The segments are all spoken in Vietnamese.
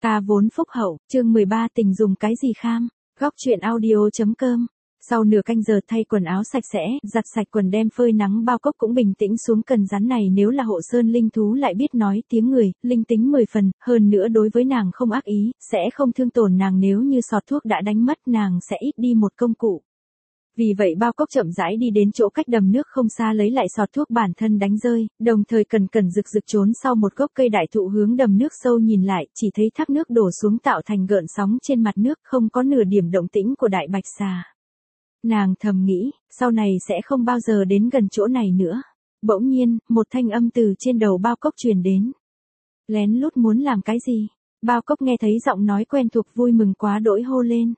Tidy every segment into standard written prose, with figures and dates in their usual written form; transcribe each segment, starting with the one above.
Ta vốn phúc hậu, chương 13 tình dùng cái gì kham, góc truyện audio.com. Sau nửa canh giờ thay quần áo sạch sẽ, giặt sạch quần đem phơi nắng, Bao Cốc cũng bình tĩnh xuống. Cần rắn này nếu là hộ sơn linh thú lại biết nói tiếng người, linh tính 10 phần, hơn nữa đối với nàng không ác ý, sẽ không thương tổn nàng. Nếu như sọt thuốc đã đánh mất nàng sẽ ít đi một công cụ. Vì vậy Bao Cốc chậm rãi đi đến chỗ cách đầm nước không xa lấy lại sọt thuốc bản thân đánh rơi, đồng thời cẩn rực trốn sau một gốc cây đại thụ hướng đầm nước sâu nhìn lại, chỉ thấy thác nước đổ xuống tạo thành gợn sóng trên mặt nước, không có nửa điểm động tĩnh của đại bạch xà. Nàng thầm nghĩ, sau này sẽ không bao giờ đến gần chỗ này nữa. Bỗng nhiên, một thanh âm từ trên đầu Bao Cốc truyền đến. Lén lút muốn làm cái gì? Bao Cốc nghe thấy giọng nói quen thuộc vui mừng quá đỗi hô lên.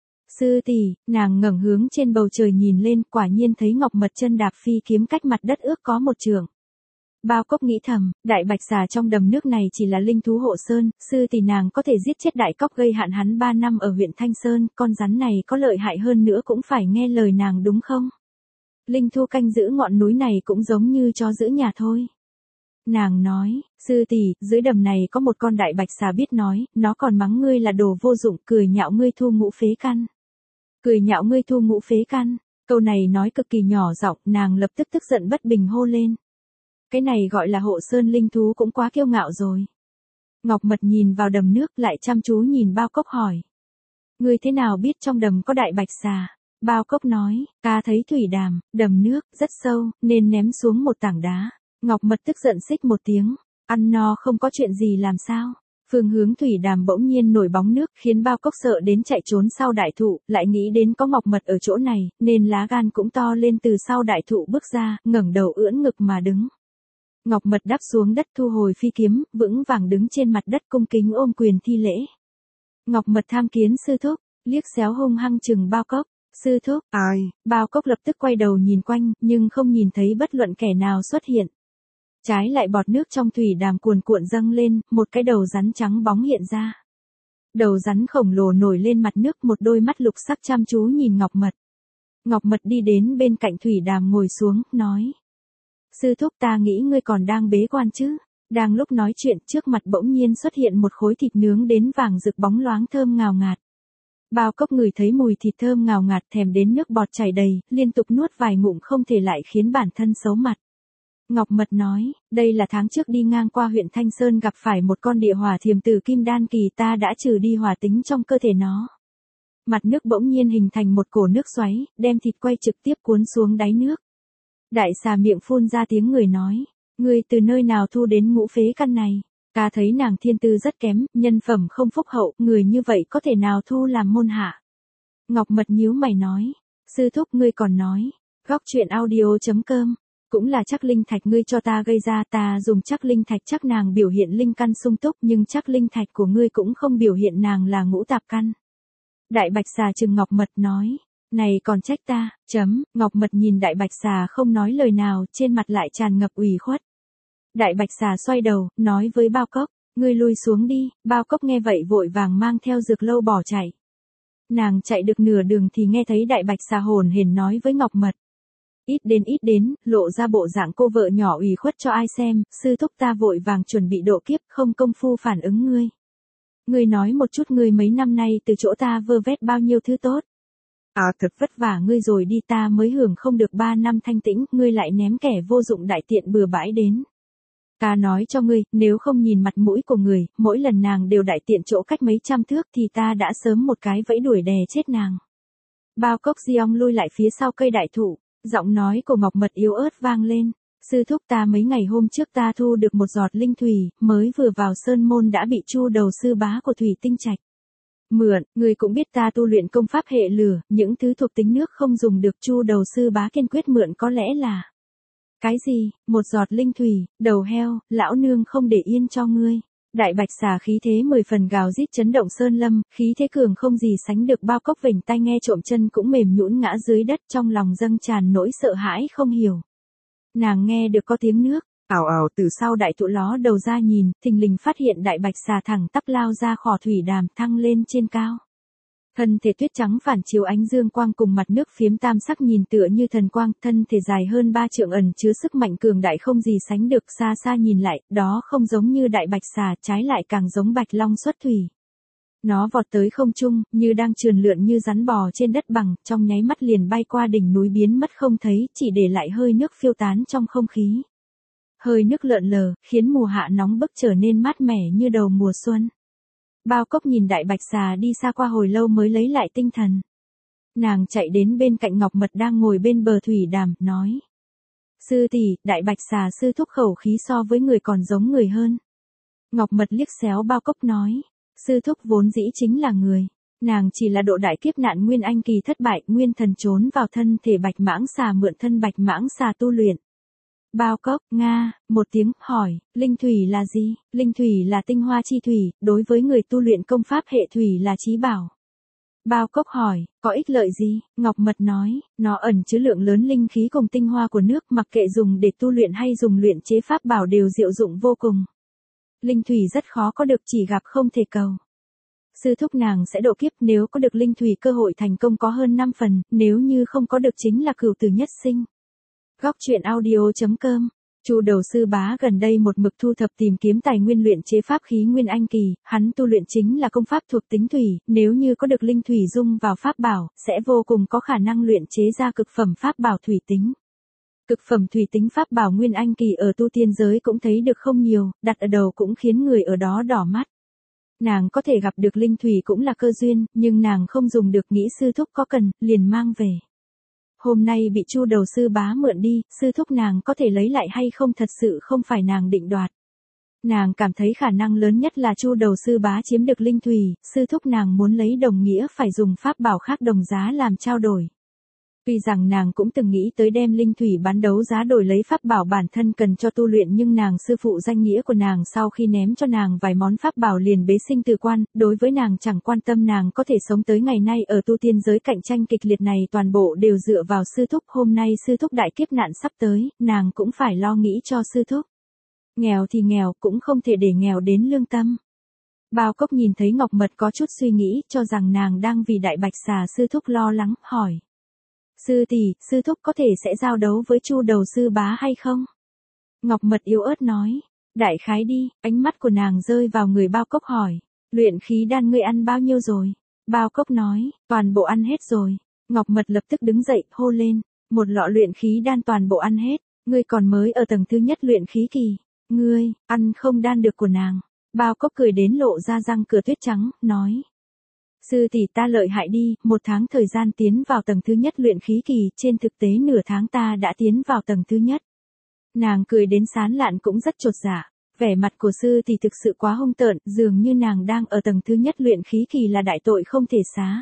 Sư tỷ, nàng ngẩng hướng trên bầu trời nhìn lên, quả nhiên thấy Ngọc Mật chân đạp phi kiếm cách mặt đất ước có một trượng. Bao Cốc nghĩ thầm, đại bạch xà trong đầm nước này chỉ là linh thú hộ sơn, sư tỷ nàng có thể giết chết đại cóc gây hạn hắn 3 năm ở huyện Thanh Sơn, con rắn này có lợi hại hơn nữa cũng phải nghe lời nàng đúng không? Linh thú canh giữ ngọn núi này cũng giống như chó giữ nhà thôi. Nàng nói, sư tỷ, dưới đầm này có một con đại bạch xà biết nói, nó còn mắng ngươi là đồ vô dụng, cười nhạo ngươi thu ngũ phế căn. Cười nhạo ngươi thu ngũ phế căn, câu này nói cực kỳ nhỏ giọng, nàng lập tức tức giận bất bình hô lên. Cái này gọi là hộ sơn linh thú cũng quá kiêu ngạo rồi. Ngọc Mật nhìn vào đầm nước lại chăm chú nhìn Bao Cốc hỏi. Ngươi thế nào biết trong đầm có đại bạch xà? Bao Cốc nói, ta thấy thủy đàm, đầm nước, rất sâu, nên ném xuống một tảng đá. Ngọc Mật tức giận xích một tiếng, ăn no không có chuyện gì làm sao? Phương hướng thủy đàm bỗng nhiên nổi bóng nước khiến Bao Cốc sợ đến chạy trốn sau đại thụ, lại nghĩ đến có Ngọc Mật ở chỗ này, nên lá gan cũng to lên từ sau đại thụ bước ra, ngẩng đầu ưỡn ngực mà đứng. Ngọc Mật đáp xuống đất thu hồi phi kiếm, vững vàng đứng trên mặt đất cung kính ôm quyền thi lễ. Ngọc Mật tham kiến sư thúc, liếc xéo hung hăng chừng Bao Cốc. Sư thúc, ai? Bao Cốc lập tức quay đầu nhìn quanh, nhưng không nhìn thấy bất luận kẻ nào xuất hiện. Trái lại bọt nước trong thủy đàm cuồn cuộn dâng lên, một cái đầu rắn trắng bóng hiện ra. Đầu rắn khổng lồ nổi lên mặt nước, một đôi mắt lục sắc chăm chú nhìn Ngọc Mật. Ngọc Mật đi đến bên cạnh thủy đàm ngồi xuống, nói. Sư thúc, ta nghĩ ngươi còn đang bế quan chứ. Đang lúc nói chuyện, trước mặt bỗng nhiên xuất hiện một khối thịt nướng đến vàng rực bóng loáng thơm ngào ngạt. Bao Cốc ngửi thấy mùi thịt thơm ngào ngạt thèm đến nước bọt chảy đầy, liên tục nuốt vài ngụm không thể lại khiến bản thân xấu mặt. Ngọc Mật nói, đây là tháng trước đi ngang qua huyện Thanh Sơn gặp phải một con địa hỏa thiềm tử kim đan kỳ, ta đã trừ đi hỏa tính trong cơ thể nó. Mặt nước bỗng nhiên hình thành một cổ nước xoáy, đem thịt quay trực tiếp cuốn xuống đáy nước. Đại xà miệng phun ra tiếng người nói, ngươi từ nơi nào thu đến ngũ phế căn này? Ta thấy nàng thiên tư rất kém, nhân phẩm không phúc hậu, người như vậy có thể nào thu làm môn hạ? Ngọc Mật nhíu mày nói, sư thúc ngươi còn nói, góc truyện audio.com. Cũng là chắc linh thạch ngươi cho ta gây ra, ta dùng chắc linh thạch chắc nàng biểu hiện linh căn sung túc, nhưng chắc linh thạch của ngươi cũng không biểu hiện nàng là ngũ tạp căn. Đại bạch xà trừng Ngọc Mật nói, này còn trách ta, Ngọc Mật nhìn đại bạch xà không nói lời nào, trên mặt lại tràn ngập ủy khuất. Đại bạch xà xoay đầu, nói với Bao Cốc, ngươi lui xuống đi. Bao Cốc nghe vậy vội vàng mang theo dược lâu bỏ chạy. Nàng chạy được nửa đường thì nghe thấy đại bạch xà hồn hển nói với Ngọc Mật. Ít đến, lộ ra bộ dạng cô vợ nhỏ ủy khuất cho ai xem, sư thúc ta vội vàng chuẩn bị độ kiếp, không công phu phản ứng ngươi. Ngươi nói một chút, ngươi mấy năm nay từ chỗ ta vơ vét bao nhiêu thứ tốt. Thật vất vả ngươi rồi đi, ta mới hưởng không được 3 năm thanh tĩnh, ngươi lại ném kẻ vô dụng đại tiện bừa bãi đến. Ta nói cho ngươi, nếu không nhìn mặt mũi của người, mỗi lần nàng đều đại tiện chỗ cách mấy trăm thước thì ta đã sớm một cái vẫy đuổi đè chết nàng. Bao Cốc Giong lui lại phía sau cây đại thụ. Giọng nói của Ngọc Mật yếu ớt vang lên, sư thúc ta mấy ngày hôm trước ta thu được một giọt linh thủy, mới vừa vào sơn môn đã bị Chu đầu sư bá của Thủy Tinh Trạch mượn, người cũng biết ta tu luyện công pháp hệ lửa, những thứ thuộc tính nước không dùng được, Chu đầu sư bá kiên quyết mượn. Có lẽ là cái gì? Một giọt linh thủy, đầu heo, lão nương không để yên cho ngươi. Đại bạch xà khí thế 10 phần gào rít chấn động sơn lâm, khí thế cường không gì sánh được. Bao Cốc vểnh tai nghe trộm, chân cũng mềm nhũn ngã dưới đất, trong lòng dâng tràn nỗi sợ hãi không hiểu. Nàng nghe được có tiếng nước ào ào từ sau đại thụ, ló đầu ra nhìn, thình lình phát hiện đại bạch xà thẳng tắp lao ra khỏi thủy đàm, thăng lên trên cao. Thân thể tuyết trắng phản chiếu ánh dương quang cùng mặt nước phiếm tam sắc nhìn tựa như thần quang, thân thể dài hơn 3 trượng ẩn chứa sức mạnh cường đại không gì sánh được, xa xa nhìn lại, đó không giống như đại bạch xà, trái lại càng giống bạch long xuất thủy. Nó vọt tới không trung, như đang trườn lượn như rắn bò trên đất bằng, trong nháy mắt liền bay qua đỉnh núi biến mất không thấy, chỉ để lại hơi nước phiêu tán trong không khí. Hơi nước lượn lờ, khiến mùa hạ nóng bức trở nên mát mẻ như đầu mùa xuân. Bao Cốc nhìn đại bạch xà đi xa qua hồi lâu mới lấy lại tinh thần. Nàng chạy đến bên cạnh Ngọc Mật đang ngồi bên bờ thủy đàm, nói. Sư tỷ, đại bạch xà sư thúc khẩu khí so với người còn giống người hơn. Ngọc Mật liếc xéo Bao Cốc nói. Sư thúc vốn dĩ chính là người. Nàng chỉ là độ đại kiếp nạn Nguyên Anh kỳ thất bại, Nguyên Thần trốn vào thân thể bạch mãng xà mượn thân bạch mãng xà tu luyện. Bao Cốc, Nga, một tiếng, hỏi, linh thủy là gì? Linh thủy là tinh hoa chi thủy, đối với người tu luyện công pháp hệ thủy là chí bảo. Bao Cốc hỏi, có ích lợi gì? Ngọc Mật nói, nó ẩn chứa lượng lớn linh khí cùng tinh hoa của nước, mặc kệ dùng để tu luyện hay dùng luyện chế pháp bảo đều diệu dụng vô cùng. Linh thủy rất khó có được, chỉ gặp không thể cầu. Sư thúc nàng sẽ độ kiếp, nếu có được linh thủy cơ hội thành công có hơn 5 phần, nếu như không có được chính là cửu tử nhất sinh. Góc truyện audio.com. Chu Đầu Sư Bá gần đây một mực thu thập tìm kiếm tài nguyên luyện chế pháp khí Nguyên Anh kỳ, hắn tu luyện chính là công pháp thuộc tính thủy, nếu như có được linh thủy dung vào pháp bảo, sẽ vô cùng có khả năng luyện chế ra cực phẩm pháp bảo thủy tính. Cực phẩm thủy tính pháp bảo Nguyên Anh kỳ ở tu tiên giới cũng thấy được không nhiều, đặt ở đầu cũng khiến người ở đó đỏ mắt. Nàng có thể gặp được linh thủy cũng là cơ duyên, nhưng nàng không dùng được, nghĩ sư thúc có cần, liền mang về. Hôm nay bị Chu Đầu Sư Bá mượn đi, sư thúc nàng có thể lấy lại hay không thật sự không phải nàng định đoạt. Nàng cảm thấy khả năng lớn nhất là Chu Đầu Sư Bá chiếm được linh thủy, sư thúc nàng muốn lấy đồng nghĩa phải dùng pháp bảo khác đồng giá làm trao đổi. Tuy rằng nàng cũng từng nghĩ tới đem linh thủy bán đấu giá đổi lấy pháp bảo bản thân cần cho tu luyện, nhưng nàng sư phụ danh nghĩa của nàng sau khi ném cho nàng vài món pháp bảo liền bế sinh từ quan, đối với nàng chẳng quan tâm nàng có thể sống tới ngày nay. Ở tu tiên giới cạnh tranh kịch liệt này toàn bộ đều dựa vào sư thúc, hôm nay sư thúc đại kiếp nạn sắp tới, nàng cũng phải lo nghĩ cho sư thúc. Nghèo thì nghèo, cũng không thể để nghèo đến lương tâm. Bao Cốc nhìn thấy Ngọc Mật có chút suy nghĩ, cho rằng nàng đang vì đại bạch xà sư thúc lo lắng, hỏi. Sư tỷ, sư thúc có thể sẽ giao đấu với Chu Đầu Sư Bá hay không? Ngọc Mật yếu ớt nói. Đại khái đi, ánh mắt của nàng rơi vào người Bao Cốc hỏi. Luyện khí đan ngươi ăn bao nhiêu rồi? Bao Cốc nói, toàn bộ ăn hết rồi. Ngọc Mật lập tức đứng dậy, hô lên. Một lọ luyện khí đan toàn bộ ăn hết, ngươi còn mới ở tầng thứ nhất luyện khí kỳ. Ngươi, ăn không đan được của nàng. Bao Cốc cười đến lộ ra răng cửa tuyết trắng, nói. Sư tỷ ta lợi hại đi, 1 tháng thời gian tiến vào tầng thứ nhất luyện khí kỳ, trên thực tế nửa tháng ta đã tiến vào tầng thứ nhất. Nàng cười đến sán lạn cũng rất chột dạ, vẻ mặt của sư tỷ thực sự quá hung tợn, dường như nàng đang ở tầng thứ nhất luyện khí kỳ là đại tội không thể xá.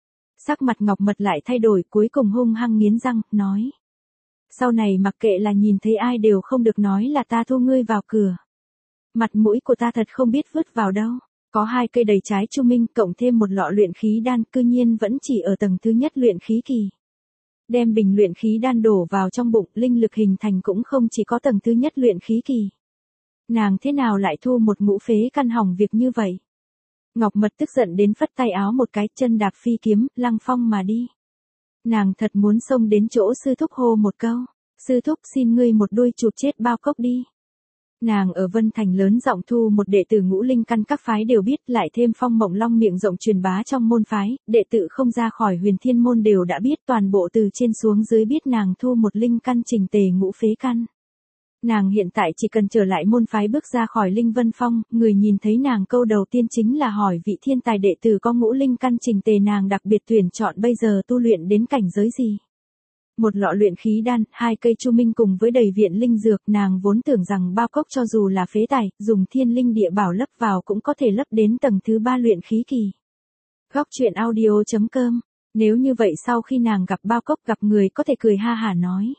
Sắc mặt Ngọc Mật lại thay đổi, cuối cùng hung hăng nghiến răng, nói. Sau này mặc kệ là nhìn thấy ai đều không được nói là ta thu ngươi vào cửa. Mặt mũi của ta thật không biết vứt vào đâu. Có 2 cây đầy trái chu minh cộng thêm một lọ luyện khí đan, cư nhiên vẫn chỉ ở tầng thứ nhất luyện khí kỳ. Đem bình luyện khí đan đổ vào trong bụng, linh lực hình thành cũng không chỉ có tầng thứ nhất luyện khí kỳ. Nàng thế nào lại thu một ngũ phế căn hỏng việc như vậy? Ngọc Mật tức giận đến phất tay áo một cái, chân đạp phi kiếm, lăng phong mà đi. Nàng thật muốn xông đến chỗ sư thúc hô một câu. Sư thúc xin ngươi một đuôi chụp chết Bao Cốc đi. Nàng ở Vân Thành lớn giọng thu một đệ tử ngũ linh căn các phái đều biết, lại thêm Phong Mộng Long miệng rộng truyền bá trong môn phái, đệ tử không ra khỏi Huyền Thiên môn đều đã biết, toàn bộ từ trên xuống dưới biết nàng thu một linh căn chỉnh tề ngũ phế căn. Nàng hiện tại chỉ cần trở lại môn phái bước ra khỏi Linh Vân Phong, người nhìn thấy nàng câu đầu tiên chính là hỏi vị thiên tài đệ tử có ngũ linh căn chỉnh tề nàng đặc biệt tuyển chọn bây giờ tu luyện đến cảnh giới gì. Một lọ luyện khí đan, 2 cây chu minh cùng với đầy viện linh dược, nàng vốn tưởng rằng Bao Cốc cho dù là phế tài, dùng thiên linh địa bảo lấp vào cũng có thể lấp đến tầng thứ 3 luyện khí kỳ. Góc truyện audio.com. Nếu như vậy sau khi nàng gặp Bao Cốc, gặp người có thể cười ha hả nói.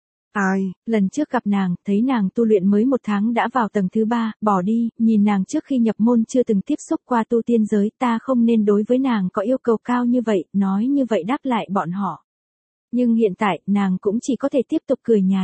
Ai, lần trước gặp nàng, thấy nàng tu luyện mới 1 tháng đã vào tầng thứ 3, bỏ đi, nhìn nàng trước khi nhập môn chưa từng tiếp xúc qua tu tiên giới, ta không nên đối với nàng có yêu cầu cao như vậy, nói như vậy đáp lại bọn họ. Nhưng hiện tại, nàng cũng chỉ có thể tiếp tục cười nhạt.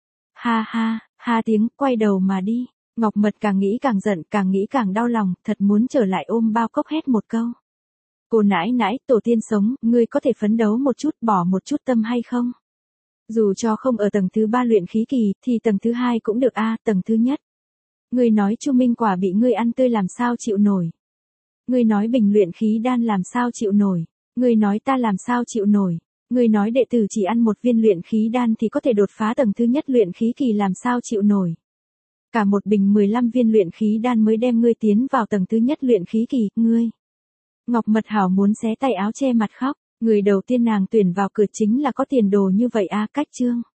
Ha ha, ha tiếng, quay đầu mà đi. Ngọc Mật càng nghĩ càng giận, càng nghĩ càng đau lòng, thật muốn trở lại ôm Bao Cốc hét một câu. Cô nãi nãi, tổ tiên sống, ngươi có thể phấn đấu một chút, bỏ một chút tâm hay không? Dù cho không ở tầng thứ 3 luyện khí kỳ, thì tầng thứ 2 cũng được a, tầng thứ nhất. Ngươi nói Chu Minh Quả bị ngươi ăn tươi làm sao chịu nổi? Ngươi nói Bình luyện khí đan làm sao chịu nổi? Ngươi nói ta làm sao chịu nổi? Ngươi nói đệ tử chỉ ăn một viên luyện khí đan thì có thể đột phá tầng thứ nhất luyện khí kỳ làm sao chịu nổi? Cả một bình 15 viên luyện khí đan mới đem ngươi tiến vào tầng thứ nhất luyện khí kỳ, ngươi. Ngọc Mật Hảo muốn xé tay áo che mặt khóc, người đầu tiên nàng tuyển vào cửa chính là có tiền đồ như vậy a, Cách Trương.